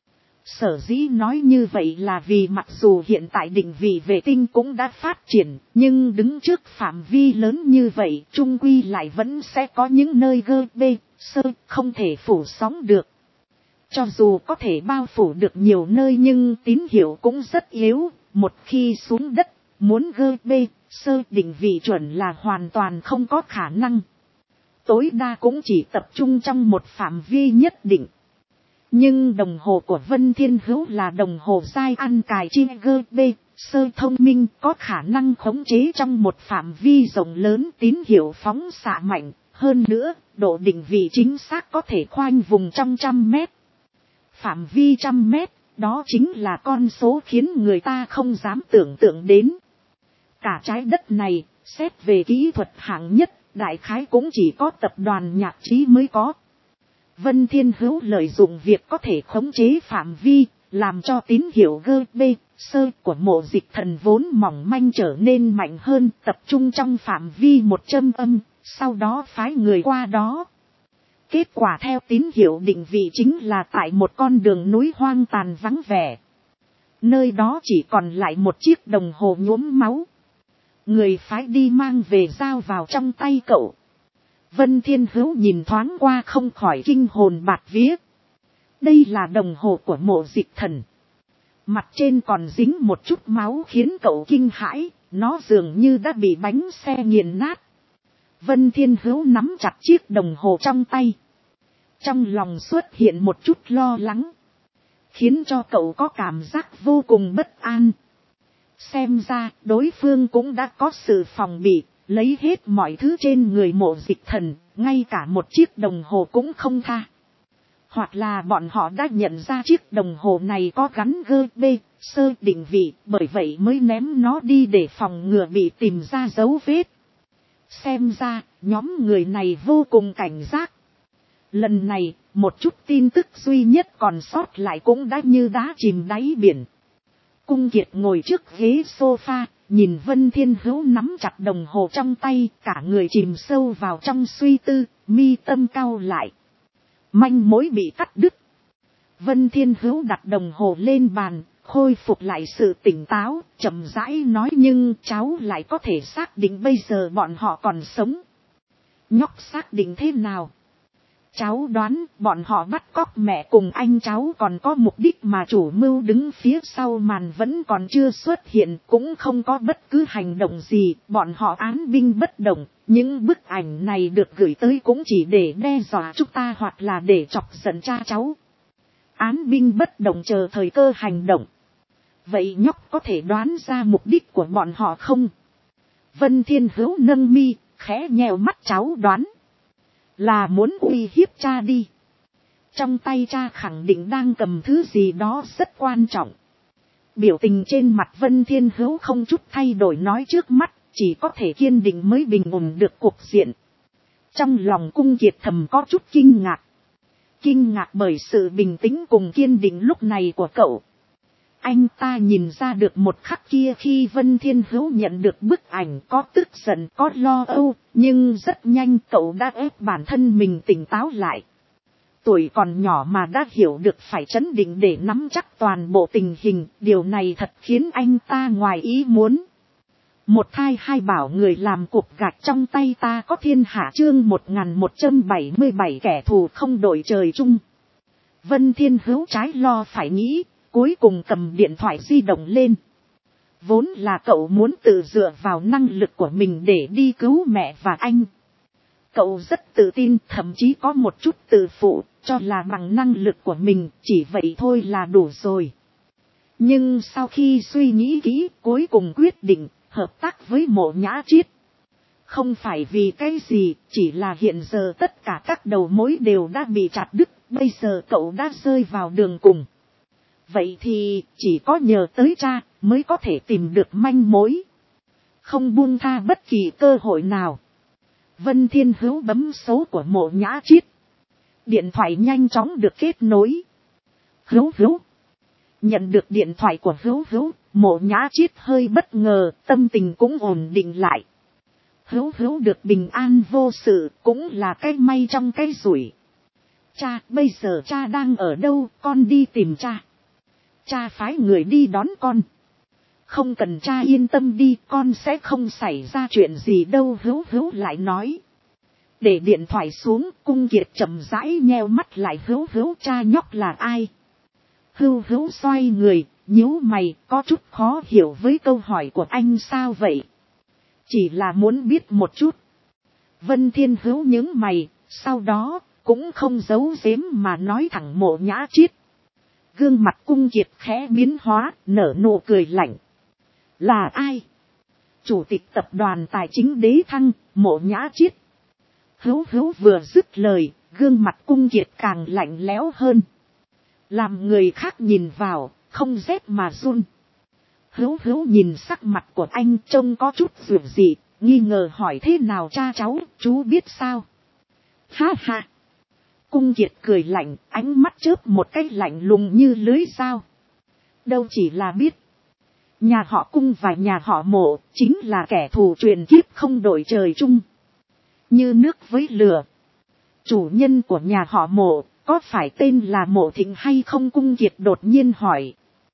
Speaker 1: Sở dĩ nói như vậy là vì mặc dù hiện tại định vị vệ tinh cũng đã phát triển, nhưng đứng trước phạm vi lớn như vậy, chung quy lại vẫn sẽ có những nơi GPSR không thể phủ sóng được. Cho dù có thể bao phủ được nhiều nơi nhưng tín hiệu cũng rất yếu, một khi xuống đất, muốn GPSR định vị chuẩn là hoàn toàn không có khả năng. Tối đa cũng chỉ tập trung trong một phạm vi nhất định. Nhưng đồng hồ của Vân Thiên Hữu là đồng hồ dai ăn cài chi GPSR thông minh, có khả năng khống chế trong một phạm vi rộng lớn tín hiệu phóng xạ mạnh. Hơn nữa, độ định vị chính xác có thể khoanh vùng trong 100 mét. Phạm vi 100 mét, đó chính là con số khiến người ta không dám tưởng tượng đến. Cả trái đất này, xét về kỹ thuật hạng nhất, đại khái cũng chỉ có tập đoàn nhạc trí mới có. Vân Thiên Hữu lợi dụng việc có thể khống chế phạm vi, làm cho tín hiệu GPSR của mộ dịch thần vốn mỏng manh trở nên mạnh hơn, tập trung trong phạm vi 100 âm, sau đó phái người qua đó. Kết quả theo tín hiệu định vị chính là tại một con đường núi hoang tàn vắng vẻ. Nơi đó chỉ còn lại một chiếc đồng hồ nhuốm máu. Người phái đi mang về giao vào trong tay cậu. Vân Thiên Hữu nhìn thoáng qua không khỏi kinh hồn bạt vía. Đây là đồng hồ của mộ dịch thần. Mặt trên còn dính một chút máu khiến cậu kinh hãi, nó dường như đã bị bánh xe nghiền nát. Vân Thiên Hữu nắm chặt chiếc đồng hồ trong tay. Trong lòng xuất hiện một chút lo lắng, khiến cho cậu có cảm giác vô cùng bất an. Xem ra đối phương cũng đã có sự phòng bị, lấy hết mọi thứ trên người mộ dịch thần, ngay cả một chiếc đồng hồ cũng không tha. Hoặc là bọn họ đã nhận ra chiếc đồng hồ này có gắn GPSR định vị, bởi vậy mới ném nó đi để phòng ngừa bị tìm ra dấu vết. Xem ra, nhóm người này vô cùng cảnh giác. Lần này, một chút tin tức duy nhất còn sót lại cũng đã như đá chìm đáy biển. Cung Kiệt ngồi trước ghế sofa, nhìn Vân Thiên Hữu nắm chặt đồng hồ trong tay, cả người chìm sâu vào trong suy tư, mi tâm cau lại. Manh mối bị cắt đứt. Vân Thiên Hữu đặt đồng hồ lên bàn, khôi phục lại sự tỉnh táo, chậm rãi nói, nhưng cháu lại có thể xác định bây giờ bọn họ còn sống. Nhóc xác định thế nào? Cháu đoán bọn họ bắt cóc mẹ cùng anh cháu còn có mục đích, mà chủ mưu đứng phía sau màn vẫn còn chưa xuất hiện, cũng không có bất cứ hành động gì, bọn họ án binh bất động. Những bức ảnh này được gửi tới cũng chỉ để đe dọa chúng ta hoặc là để chọc giận cha cháu. Án binh bất động chờ thời cơ hành động. Vậy nhóc có thể đoán ra mục đích của bọn họ không? Vân Thiên Hữu nâng mi, khẽ nheo mắt, cháu đoán là muốn uy hiếp cha đi. Trong tay cha khẳng định đang cầm thứ gì đó rất quan trọng. Biểu tình trên mặt Vân Thiên Hữu không chút thay đổi, nói trước mắt chỉ có thể kiên định mới bình ổn được cuộc diện. Trong lòng Cung Kiệt thầm có chút kinh ngạc. Kinh ngạc bởi sự bình tĩnh cùng kiên định lúc này của cậu. Anh ta nhìn ra được một khắc kia khi Vân Thiên Hữu nhận được bức ảnh, có tức giận, có lo âu, nhưng rất nhanh cậu đã ép bản thân mình tỉnh táo lại. Tuổi còn nhỏ mà đã hiểu được phải trấn định để nắm chắc toàn bộ tình hình, điều này thật khiến anh ta ngoài ý muốn. Một thai hai bảo người làm cục gạch trong tay ta có thiên hạ, chương 1177 kẻ thù không đội trời chung. Vân Thiên Hữu trái lo phải nghĩ, cuối cùng cầm điện thoại di động lên. Vốn là cậu muốn tự dựa vào năng lực của mình để đi cứu mẹ và anh. Cậu rất tự tin, thậm chí có một chút tự phụ, cho là bằng năng lực của mình, chỉ vậy thôi là đủ rồi. Nhưng sau khi suy nghĩ kỹ, cuối cùng quyết định hợp tác với Mộ Nhã Triết. Không phải vì cái gì, chỉ là hiện giờ tất cả các đầu mối đều đã bị chặt đứt, bây giờ cậu đã rơi vào đường cùng. Vậy thì chỉ có nhờ tới cha mới có thể tìm được manh mối. Không buông tha bất kỳ cơ hội nào. Vân Thiên Hữu bấm số của Mộ Nhã Triết. Điện thoại nhanh chóng được kết nối. Hữu Hữu. Nhận được điện thoại của Hữu Hữu, Mộ Nhã Triết hơi bất ngờ, tâm tình cũng ổn định lại. Hữu hữu được bình an vô sự cũng là cái may trong cái rủi. Cha, bây giờ cha đang ở đâu, con đi tìm cha. Cha phái người đi đón con. Không cần cha yên tâm đi, con sẽ không xảy ra chuyện gì đâu. Hữu hữu lại nói. Để điện thoại xuống, Cung Kiệt chậm rãi nheo mắt lại. Hữu hữu, cha nhóc là ai? Hữu hữu xoay người, nhíu mày, có chút khó hiểu với câu hỏi của anh. Sao vậy? Chỉ là muốn biết một chút. Vân Thiên Hữu nhướng mày, sau đó cũng không giấu giếm mà nói thẳng Mộ Nhã Triết. Gương mặt Cung Kiệt khẽ biến hóa, nở nụ cười lạnh. Là ai? Chủ tịch tập đoàn tài chính Đế Thăng, Mộ Nhã Triết. Hữu hữu vừa dứt lời, gương mặt Cung Kiệt càng lạnh lẽo hơn. Làm người khác nhìn vào, không rét mà run. Hữu hữu nhìn sắc mặt của anh trông có chút dịu dị, nghi ngờ hỏi thế nào cha cháu, chú biết sao? Ha ha! Cung Kiệt cười lạnh, ánh mắt chớp một cái lạnh lùng như lưới dao. Đâu chỉ là biết. Nhà họ Cung và nhà họ Mộ chính là kẻ thù truyền kiếp không đổi trời chung. Như nước với lửa. Chủ nhân của nhà họ Mộ có phải tên là Mộ Thịnh hay không? Cung Kiệt đột nhiên hỏi.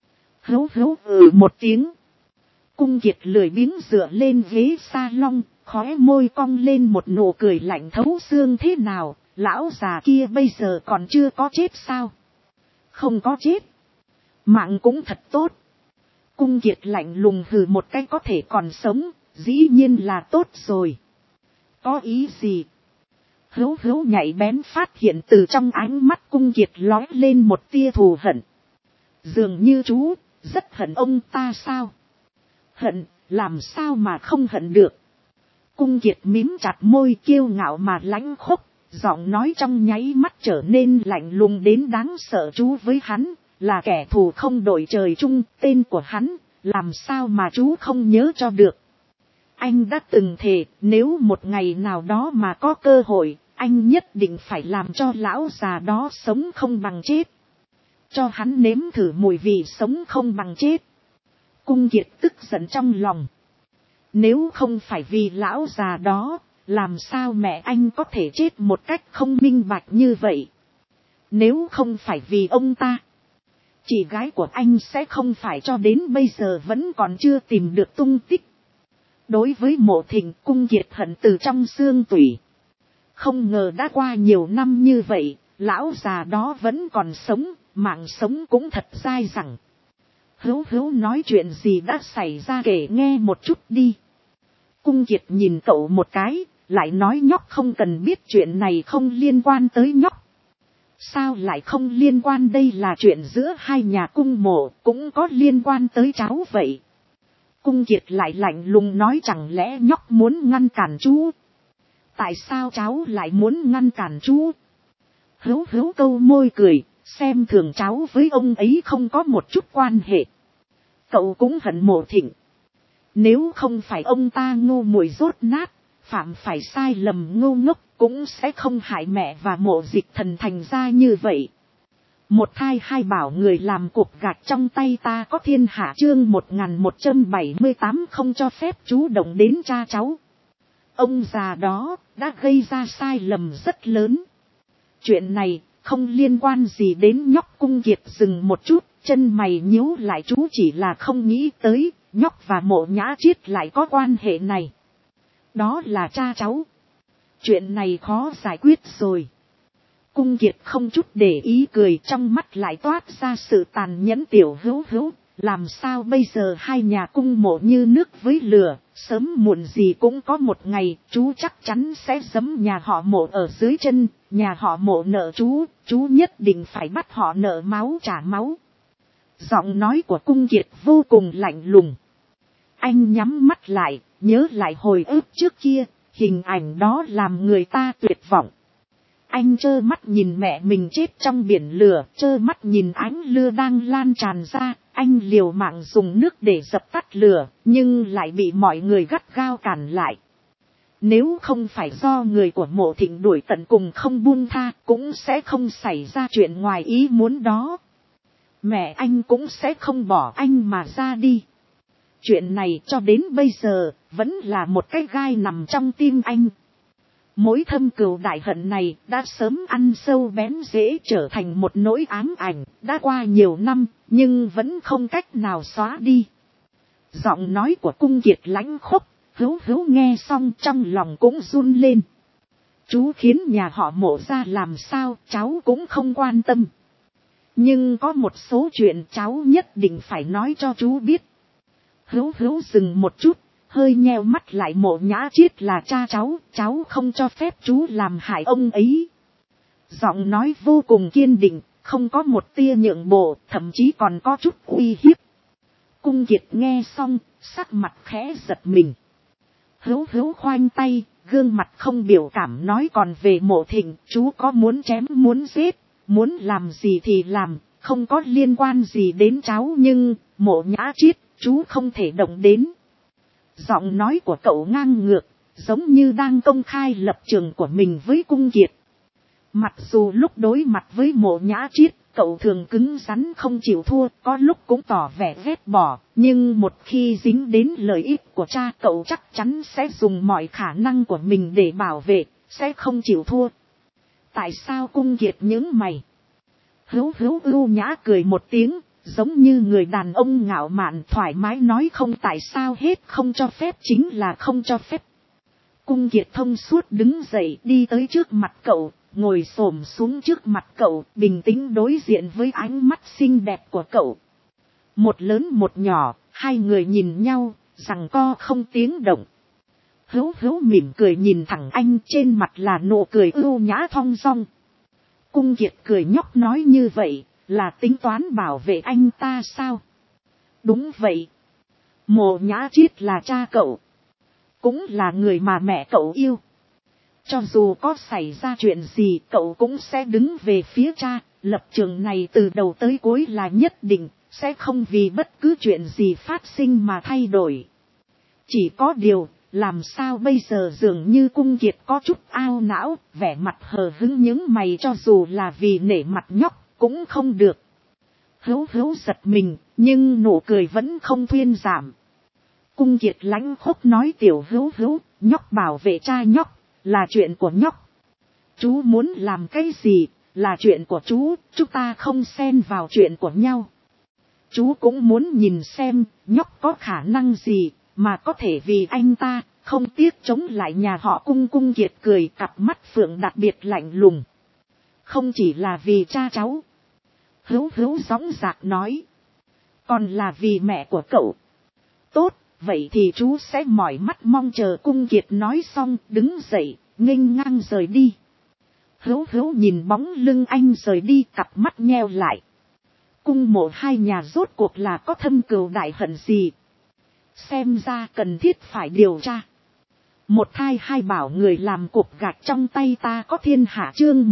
Speaker 1: Hữu hữu một tiếng. Cung Kiệt lười biếng dựa lên ghế salon, khóe môi cong lên một nụ cười lạnh thấu xương. Thế nào, lão già kia bây giờ còn chưa có chết sao? Không có chết. Mạng cũng thật tốt. Cung Kiệt lạnh lùng hừ một cái, có thể còn sống, dĩ nhiên là tốt rồi. Có ý gì? Hữu hữu nhạy bén phát hiện từ trong ánh mắt Cung Kiệt lóe lên một tia thù hận. Dường như chú rất hận ông ta sao? Hận, làm sao mà không hận được? Cung Kiệt mím chặt môi, kiêu ngạo mà lãnh khốc, giọng nói trong nháy mắt trở nên lạnh lùng đến đáng sợ. Chú với hắn là kẻ thù không đổi trời chung, tên của hắn làm sao mà chú không nhớ cho được? Anh đã từng thề, nếu một ngày nào đó mà có cơ hội, anh nhất định phải làm cho lão già đó sống không bằng chết. Cho hắn nếm thử mùi vị sống không bằng chết. Cung Kiệt tức giận trong lòng. Nếu không phải vì lão già đó, làm sao mẹ anh có thể chết một cách không minh bạch như vậy? Nếu không phải vì ông ta, chị gái của anh sẽ không phải cho đến bây giờ vẫn còn chưa tìm được tung tích. Đối với Mộ Thịnh, Cung Kiệt hận từ trong xương tủy. Không ngờ đã qua nhiều năm như vậy, lão già đó vẫn còn sống, mạng sống cũng thật dai dẳng. Hữu hữu nói chuyện gì đã xảy ra kể nghe một chút đi. Cung Kiệt nhìn cậu một cái, lại nói nhóc không cần biết, chuyện này không liên quan tới nhóc. Sao lại không liên quan? Đây là chuyện giữa hai nhà Cung Mộ, cũng có liên quan tới cháu vậy. Cung Kiệt lại lạnh lùng nói, chẳng lẽ nhóc muốn ngăn cản chú? Tại sao cháu lại muốn ngăn cản chú? Hữu hữu câu môi cười, xem thường cháu với ông ấy không có một chút quan hệ. Cậu cũng hận Mộ Thịnh. Nếu không phải ông ta ngu muội dốt nát, phạm phải sai lầm ngu ngốc, cũng sẽ không hại mẹ và Mộ Dịch Thần thành ra như vậy. Một thai hai bảo, người làm cục gạch trong tay ta có thiên hạ. Chương 1178 không cho phép chú động đến cha cháu. Ông già đó đã gây ra sai lầm rất lớn. Chuyện này không liên quan gì đến nhóc. Cung Kiệt dừng một chút, chân mày nhíu lại. Chú chỉ là không nghĩ tới nhóc và Mộ Nhã Triết lại có quan hệ này. Đó là cha cháu. Chuyện này khó giải quyết rồi. Cung Kiệt không chút để ý cười, trong mắt lại toát ra sự tàn nhẫn. Tiểu hữu hữu, làm sao bây giờ? Hai nhà Cung Mộ như nước với lửa, sớm muộn gì cũng có một ngày chú chắc chắn sẽ giẫm nhà họ Mộ ở dưới chân. Nhà họ Mộ nợ chú nhất định phải bắt họ nợ máu trả máu. Giọng nói của Cung Kiệt vô cùng lạnh lùng. Anh nhắm mắt lại, nhớ lại hồi ức trước kia, hình ảnh đó làm người ta tuyệt vọng. Anh trơ mắt nhìn mẹ mình chết trong biển lửa, trơ mắt nhìn ánh lửa đang lan tràn ra, anh liều mạng dùng nước để dập tắt lửa, nhưng lại bị mọi người gắt gao cản lại. Nếu không phải do người của Mộ Thịnh đuổi tận cùng không buông tha, cũng sẽ không xảy ra chuyện ngoài ý muốn đó. Mẹ anh cũng sẽ không bỏ anh mà ra đi. Chuyện này cho đến bây giờ, vẫn là một cái gai nằm trong tim anh. Mối thâm cừu đại hận này đã sớm ăn sâu bén rễ trở thành một nỗi ám ảnh, đã qua nhiều năm, nhưng vẫn không cách nào xóa đi. Giọng nói của Cung Kiệt lãnh khốc, Hữu Hữu nghe xong trong lòng cũng run lên. Chú khiến nhà họ Mộ ra làm sao, cháu cũng không quan tâm. Nhưng có một số chuyện cháu nhất định phải nói cho chú biết. Hữu Hữu dừng một chút, hơi nheo mắt lại. Mộ Nhã Chiết là cha cháu không cho phép chú làm hại ông ấy. Giọng nói vô cùng kiên định, không có một tia nhượng bộ, thậm chí còn có chút uy hiếp. Cung Kiệt nghe xong, sắc mặt khẽ giật mình. Hữu Hữu khoanh tay, gương mặt không biểu cảm nói, còn về Mộ Thịnh, chú có muốn chém muốn giết, muốn làm gì thì làm, không có liên quan gì đến cháu, nhưng Mộ Nhã Chiết, chú không thể động đến. Giọng nói của cậu ngang ngược, giống như đang công khai lập trường của mình với Cung Kiệt. Mặc dù lúc đối mặt với Mộ Nhã Chiết, cậu thường cứng rắn không chịu thua, có lúc cũng tỏ vẻ ghét bỏ, nhưng một khi dính đến lợi ích của cha, cậu chắc chắn sẽ dùng mọi khả năng của mình để bảo vệ, sẽ không chịu thua. Tại sao? Cung Kiệt nhướng mày. Hữu Hữu ưu nhã cười một tiếng, giống như người đàn ông ngạo mạn thoải mái nói, không tại sao hết, không cho phép chính là không cho phép. Cung Kiệt thông suốt đứng dậy đi tới trước mặt cậu, ngồi xổm xuống trước mặt cậu, bình tĩnh đối diện với ánh mắt xinh đẹp của cậu. Một lớn một nhỏ, hai người nhìn nhau, giằng co không tiếng động. Hữu Hữu mỉm cười nhìn thẳng anh, trên mặt là nụ cười ưu nhã thong dong. Cung Kiệt cười nhóc nói, như vậy là tính toán bảo vệ anh ta sao? Đúng vậy. Mộ Nhã Chiết là cha cậu, cũng là người mà mẹ cậu yêu. Cho dù có xảy ra chuyện gì, cậu cũng sẽ đứng về phía cha. Lập trường này từ đầu tới cuối là nhất định, sẽ không vì bất cứ chuyện gì phát sinh mà thay đổi. Chỉ có điều, làm sao bây giờ? Dường như Cung Kiệt có chút ao não, vẻ mặt hờ hững những mày, cho dù là vì nể mặt nhóc, cũng không được. Hữu Hữu giật mình, nhưng nụ cười vẫn không thuyên giảm. Cung Kiệt lãnh khốc nói, tiểu Hữu Hữu, nhóc bảo vệ cha nhóc, là chuyện của nhóc. Chú muốn làm cái gì, là chuyện của chú, chúng ta không xen vào chuyện của nhau. Chú cũng muốn nhìn xem, nhóc có khả năng gì, mà có thể vì anh ta, không tiếc chống lại nhà họ Cung. Cung Kiệt cười, cặp mắt phượng đặc biệt lạnh lùng. Không chỉ là vì cha cháu. Hữu Hữu dõng dạc nói. Còn là vì mẹ của cậu. Tốt, vậy thì chú sẽ mỏi mắt mong chờ. Cung Kiệt nói xong, đứng dậy, nghênh ngang rời đi. Hữu Hữu nhìn bóng lưng anh rời đi, cặp mắt nheo lại. Cung Mộ hai nhà rốt cuộc là có thâm cừu đại hận gì? Xem ra cần thiết phải điều tra. Một thai hai bảo, người làm cục gạch trong tay ta có thiên hạ. Chương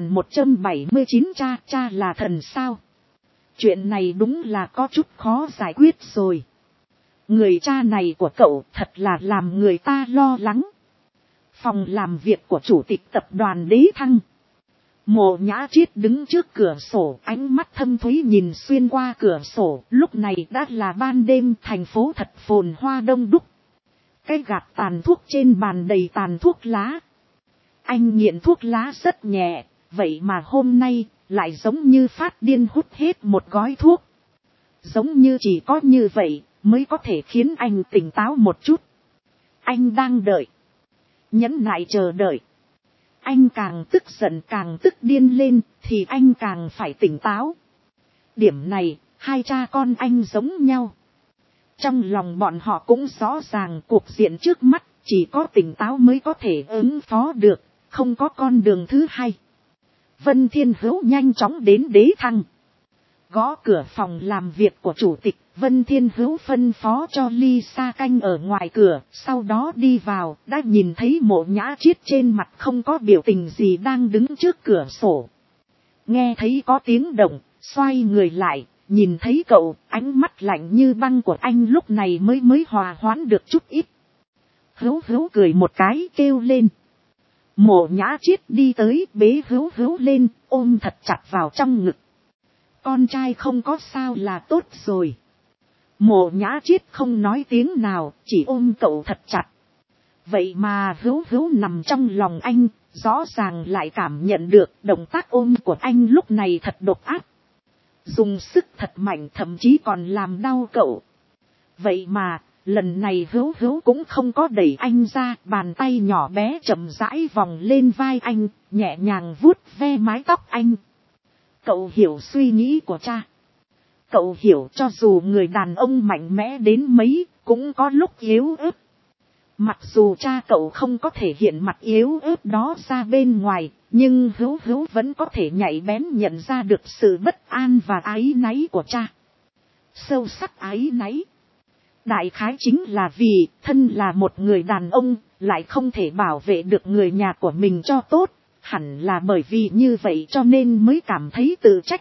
Speaker 1: 1179. Cha là thần sao? Chuyện này đúng là có chút khó giải quyết rồi. Người cha này của cậu thật là làm người ta lo lắng. Phòng làm việc của chủ tịch tập đoàn Đế Thăng. Mộ Nhã Chiết đứng trước cửa sổ, ánh mắt thâm thúy nhìn xuyên qua cửa sổ. Lúc này đã là ban đêm, thành phố thật phồn hoa đông đúc. Cái gạt tàn thuốc trên bàn đầy tàn thuốc lá. Anh nghiện thuốc lá rất nhẹ, vậy mà hôm nay lại giống như phát điên hút hết một gói thuốc. Giống như chỉ có như vậy mới có thể khiến anh tỉnh táo một chút. Anh đang đợi, nhẫn nại chờ đợi. Anh càng tức giận càng tức điên lên thì anh càng phải tỉnh táo. Điểm này, hai cha con anh giống nhau. Trong lòng bọn họ cũng rõ ràng, cuộc diện trước mắt chỉ có tỉnh táo mới có thể ứng phó được, không có con đường thứ hai. Vân Thiên Hữu nhanh chóng đến Đế Thăng. Gõ cửa phòng làm việc của chủ tịch. Vân Thiên Hữu phân phó cho Lisa canh ở ngoài cửa, sau đó đi vào, đã nhìn thấy Mộ Nhã Chiết trên mặt không có biểu tình gì đang đứng trước cửa sổ. Nghe thấy có tiếng động, xoay người lại, nhìn thấy cậu, ánh mắt lạnh như băng của anh lúc này mới hòa hoãn được chút ít. Hữu Hữu cười một cái kêu lên. Mộ Nhã Chiết đi tới, bế Hữu Hữu lên, ôm thật chặt vào trong ngực. Con trai không có sao là tốt rồi. Mộ Nhã Chiết không nói tiếng nào, chỉ ôm cậu thật chặt. Vậy mà Hữu Hữu nằm trong lòng anh, rõ ràng lại cảm nhận được động tác ôm của anh lúc này thật độc ác. Dùng sức thật mạnh, thậm chí còn làm đau cậu. Vậy mà, lần này Hữu Hữu cũng không có đẩy anh ra, bàn tay nhỏ bé chậm rãi vòng lên vai anh, nhẹ nhàng vuốt ve mái tóc anh. Cậu hiểu suy nghĩ của cha. Cậu hiểu cho dù người đàn ông mạnh mẽ đến mấy, cũng có lúc yếu ớt. Mặc dù cha cậu không có thể hiện mặt yếu ớt đó ra bên ngoài, nhưng Hữu Hữu vẫn có thể nhạy bén nhận ra được sự bất an và áy náy của cha. Sâu sắc áy náy. Đại khái chính là vì thân là một người đàn ông, lại không thể bảo vệ được người nhà của mình cho tốt. Hẳn là bởi vì như vậy cho nên mới cảm thấy tự trách.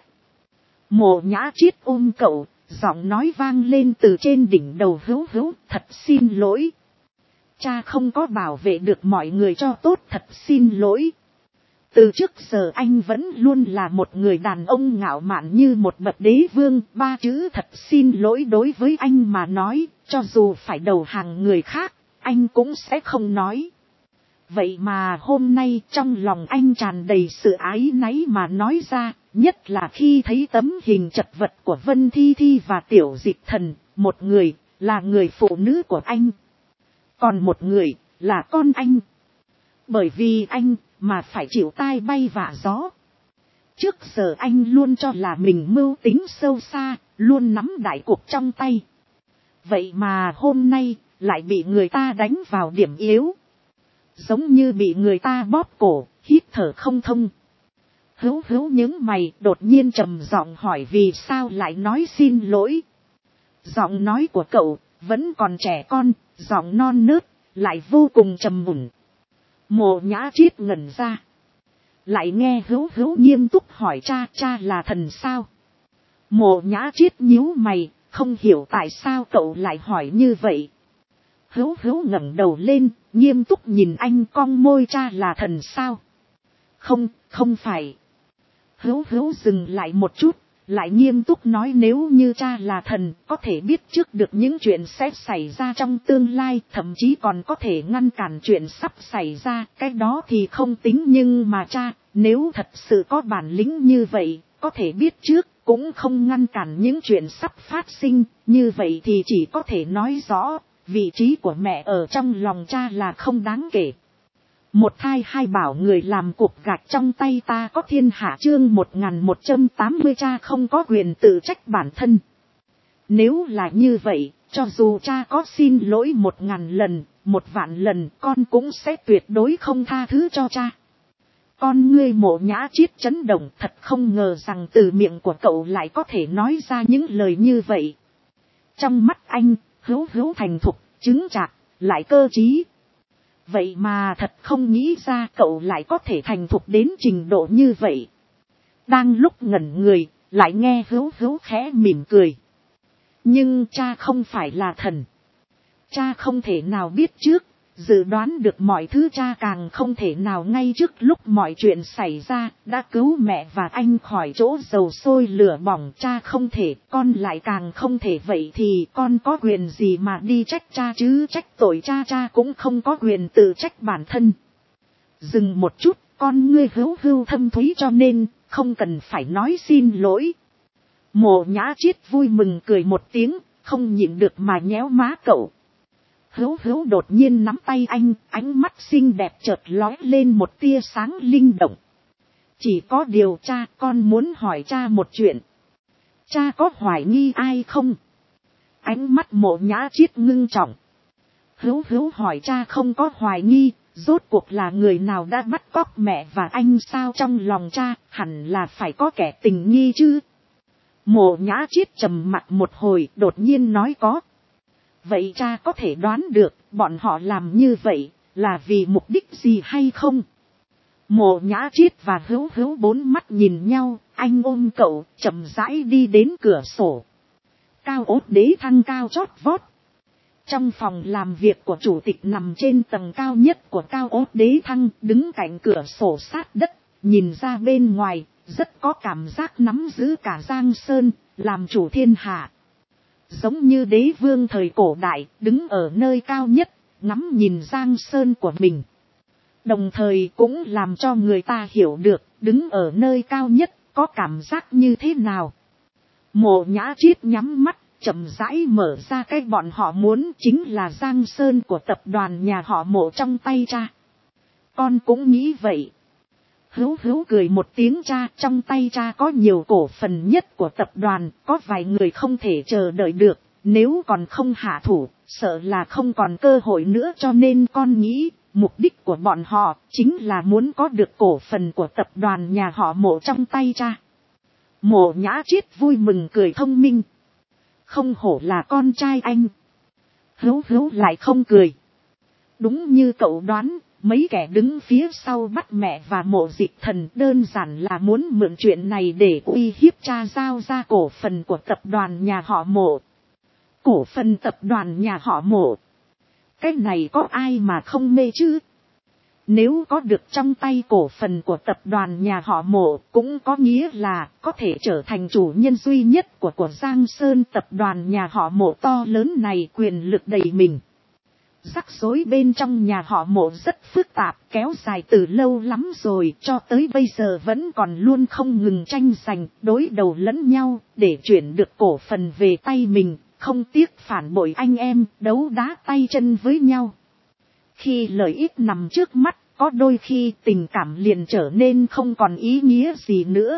Speaker 1: Mộ Nhã Chiết ôm cậu, giọng nói vang lên từ trên đỉnh đầu Hữu Hữu, thật xin lỗi. Cha không có bảo vệ được mọi người cho tốt, thật xin lỗi. Từ trước giờ anh vẫn luôn là một người đàn ông ngạo mạn như một bậc đế vương, ba chữ thật xin lỗi đối với anh mà nói, cho dù phải đầu hàng người khác, anh cũng sẽ không nói. Vậy mà hôm nay trong lòng anh tràn đầy sự áy náy mà nói ra, nhất là khi thấy tấm hình chật vật của Vân Thi Thi và Tiểu Dịch Thần, một người là người phụ nữ của anh, còn một người là con anh. Bởi vì anh mà phải chịu tai bay vạ gió. Trước giờ anh luôn cho là mình mưu tính sâu xa, luôn nắm đại cuộc trong tay. Vậy mà hôm nay lại bị người ta đánh vào điểm yếu. Giống như bị người ta bóp cổ, hít thở không thông. Hữu Hữu những mày, đột nhiên trầm giọng hỏi vì sao lại nói xin lỗi. Giọng nói của cậu vẫn còn trẻ con, giọng non nớt, lại vô cùng trầm mùn. Mộ Nhã Chiết ngẩn ra. Lại nghe Hữu Hữu nghiêm túc hỏi cha, cha là thần sao? Mộ Nhã Chiết nhíu mày, không hiểu tại sao cậu lại hỏi như vậy. Hữu Hữu ngẩng đầu lên, nghiêm túc nhìn anh, cong môi, cha là thần sao? Không, không phải. Hữu Hữu dừng lại một chút, lại nghiêm túc nói, nếu như cha là thần, có thể biết trước được những chuyện sẽ xảy ra trong tương lai, thậm chí còn có thể ngăn cản chuyện sắp xảy ra, cái đó thì không tính, nhưng mà cha, nếu thật sự có bản lĩnh như vậy, có thể biết trước, cũng không ngăn cản những chuyện sắp phát sinh, như vậy thì chỉ có thể nói rõ, vị trí của mẹ ở trong lòng cha là không đáng kể. Một thai hai bảo người làm cục gạch trong tay ta có thiên hạ, chương 1180 cha không có quyền tự trách bản thân. Nếu là như vậy, cho dù cha có xin lỗi 1000 lần, 1.000 lần, con cũng sẽ tuyệt đối không tha thứ cho cha. Con ngươi Mộ Nhã Chiết chấn động, thật không ngờ rằng từ miệng của cậu lại có thể nói ra những lời như vậy. Trong mắt anh, Hữu Hữu thành thục, chứng chạc, lại cơ trí. Vậy mà thật không nghĩ ra cậu lại có thể thành thục đến trình độ như vậy. Đang lúc ngẩn người, lại nghe Hữu Hữu khẽ mỉm cười. Nhưng cha không phải là thần. Cha không thể nào biết trước, dự đoán được mọi thứ, cha càng không thể nào ngay trước lúc mọi chuyện xảy ra, đã cứu mẹ và anh khỏi chỗ dầu sôi lửa bỏng, cha không thể, con lại càng không thể, vậy thì con có quyền gì mà đi trách cha chứ, trách tội cha, cha cũng không có quyền tự trách bản thân. Dừng một chút, con ngươi Hữu Hữu thâm thúy cho nên, không cần phải nói xin lỗi. Mộ Nhã Chiết vui mừng cười một tiếng, không nhịn được mà nhéo má cậu. Hữu Hữu đột nhiên nắm tay anh, ánh mắt xinh đẹp chợt lóe lên một tia sáng linh động. Chỉ có điều cha, con muốn hỏi cha một chuyện. Cha có hoài nghi ai không? Ánh mắt Mộ Nhã Chiết ngưng trọng. Hữu Hữu hỏi cha không có hoài nghi, rốt cuộc là người nào đã bắt cóc mẹ và anh sao, trong lòng cha hẳn là phải có kẻ tình nghi chứ. Mộ Nhã Chiết trầm mặc một hồi, đột nhiên nói có. Vậy cha có thể đoán được bọn họ làm như vậy là vì mục đích gì hay không? Mộ Nhã Chiết và Hữu Hữu bốn mắt nhìn nhau, anh ôm cậu chậm rãi đi đến cửa sổ. Cao ốt đế thăng cao chót vót. Trong phòng làm việc của chủ tịch nằm trên tầng cao nhất của cao ốt đế thăng, đứng cạnh cửa sổ sát đất, nhìn ra bên ngoài, rất có cảm giác nắm giữ cả Giang Sơn, làm chủ thiên hạ. giống như đế vương thời cổ đại đứng ở nơi cao nhất, ngắm nhìn giang sơn của mình. Đồng thời cũng làm cho người ta hiểu được đứng ở nơi cao nhất có cảm giác như thế nào. Mộ Nhã Triết nhắm mắt, chậm rãi mở ra cái bọn họ muốn chính là giang sơn của tập đoàn nhà họ Mộ trong tay cha. Con cũng nghĩ vậy. Hữu Hữu cười một tiếng, cha, trong tay cha có nhiều cổ phần nhất của tập đoàn, có vài người không thể chờ đợi được, nếu còn không hạ thủ, sợ là không còn cơ hội nữa, cho nên con nghĩ, mục đích của bọn họ chính là muốn có được cổ phần của tập đoàn nhà họ Mộ trong tay cha. Mộ Nhã Triết vui mừng cười thông minh. Không hổ là con trai anh. Hữu Hữu lại không cười. Đúng như cậu đoán, mấy kẻ đứng phía sau bắt mẹ và Mộ Dịch Thần đơn giản là muốn mượn chuyện này để uy hiếp cha giao ra cổ phần của tập đoàn nhà họ Mộ. Cổ phần tập đoàn nhà họ Mộ. Cái này có ai mà không mê chứ? Nếu có được trong tay cổ phần của tập đoàn nhà họ Mộ cũng có nghĩa là có thể trở thành chủ nhân duy nhất của Giang Sơn tập đoàn nhà họ Mộ to lớn này, quyền lực đầy mình. Rắc rối bên trong nhà họ Mộ rất phức tạp, kéo dài từ lâu lắm rồi, cho tới bây giờ vẫn còn luôn không ngừng tranh giành, đối đầu lẫn nhau, để chuyển được cổ phần về tay mình, không tiếc phản bội anh em, đấu đá tay chân với nhau. Khi lợi ích nằm trước mắt, có đôi khi tình cảm liền trở nên không còn ý nghĩa gì nữa.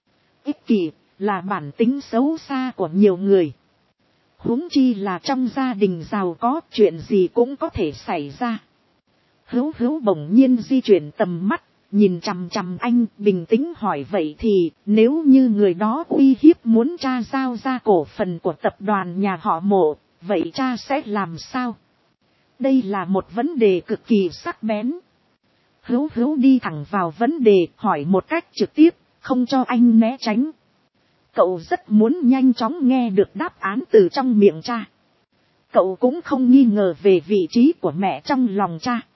Speaker 1: Ích kỷ là bản tính xấu xa của nhiều người. Huống chi là trong gia đình giàu có, chuyện gì cũng có thể xảy ra. Hữu Hữu bỗng nhiên di chuyển tầm mắt, nhìn chằm chằm anh, bình tĩnh hỏi, vậy thì nếu như người đó uy hiếp muốn cha giao ra cổ phần của tập đoàn nhà họ Mộ, vậy cha sẽ làm sao? Đây là một vấn đề cực kỳ sắc bén. Hữu Hữu đi thẳng vào vấn đề, hỏi một cách trực tiếp, không cho anh né tránh. Cậu rất muốn nhanh chóng nghe được đáp án từ trong miệng cha. Cậu cũng không nghi ngờ về vị trí của mẹ trong lòng cha.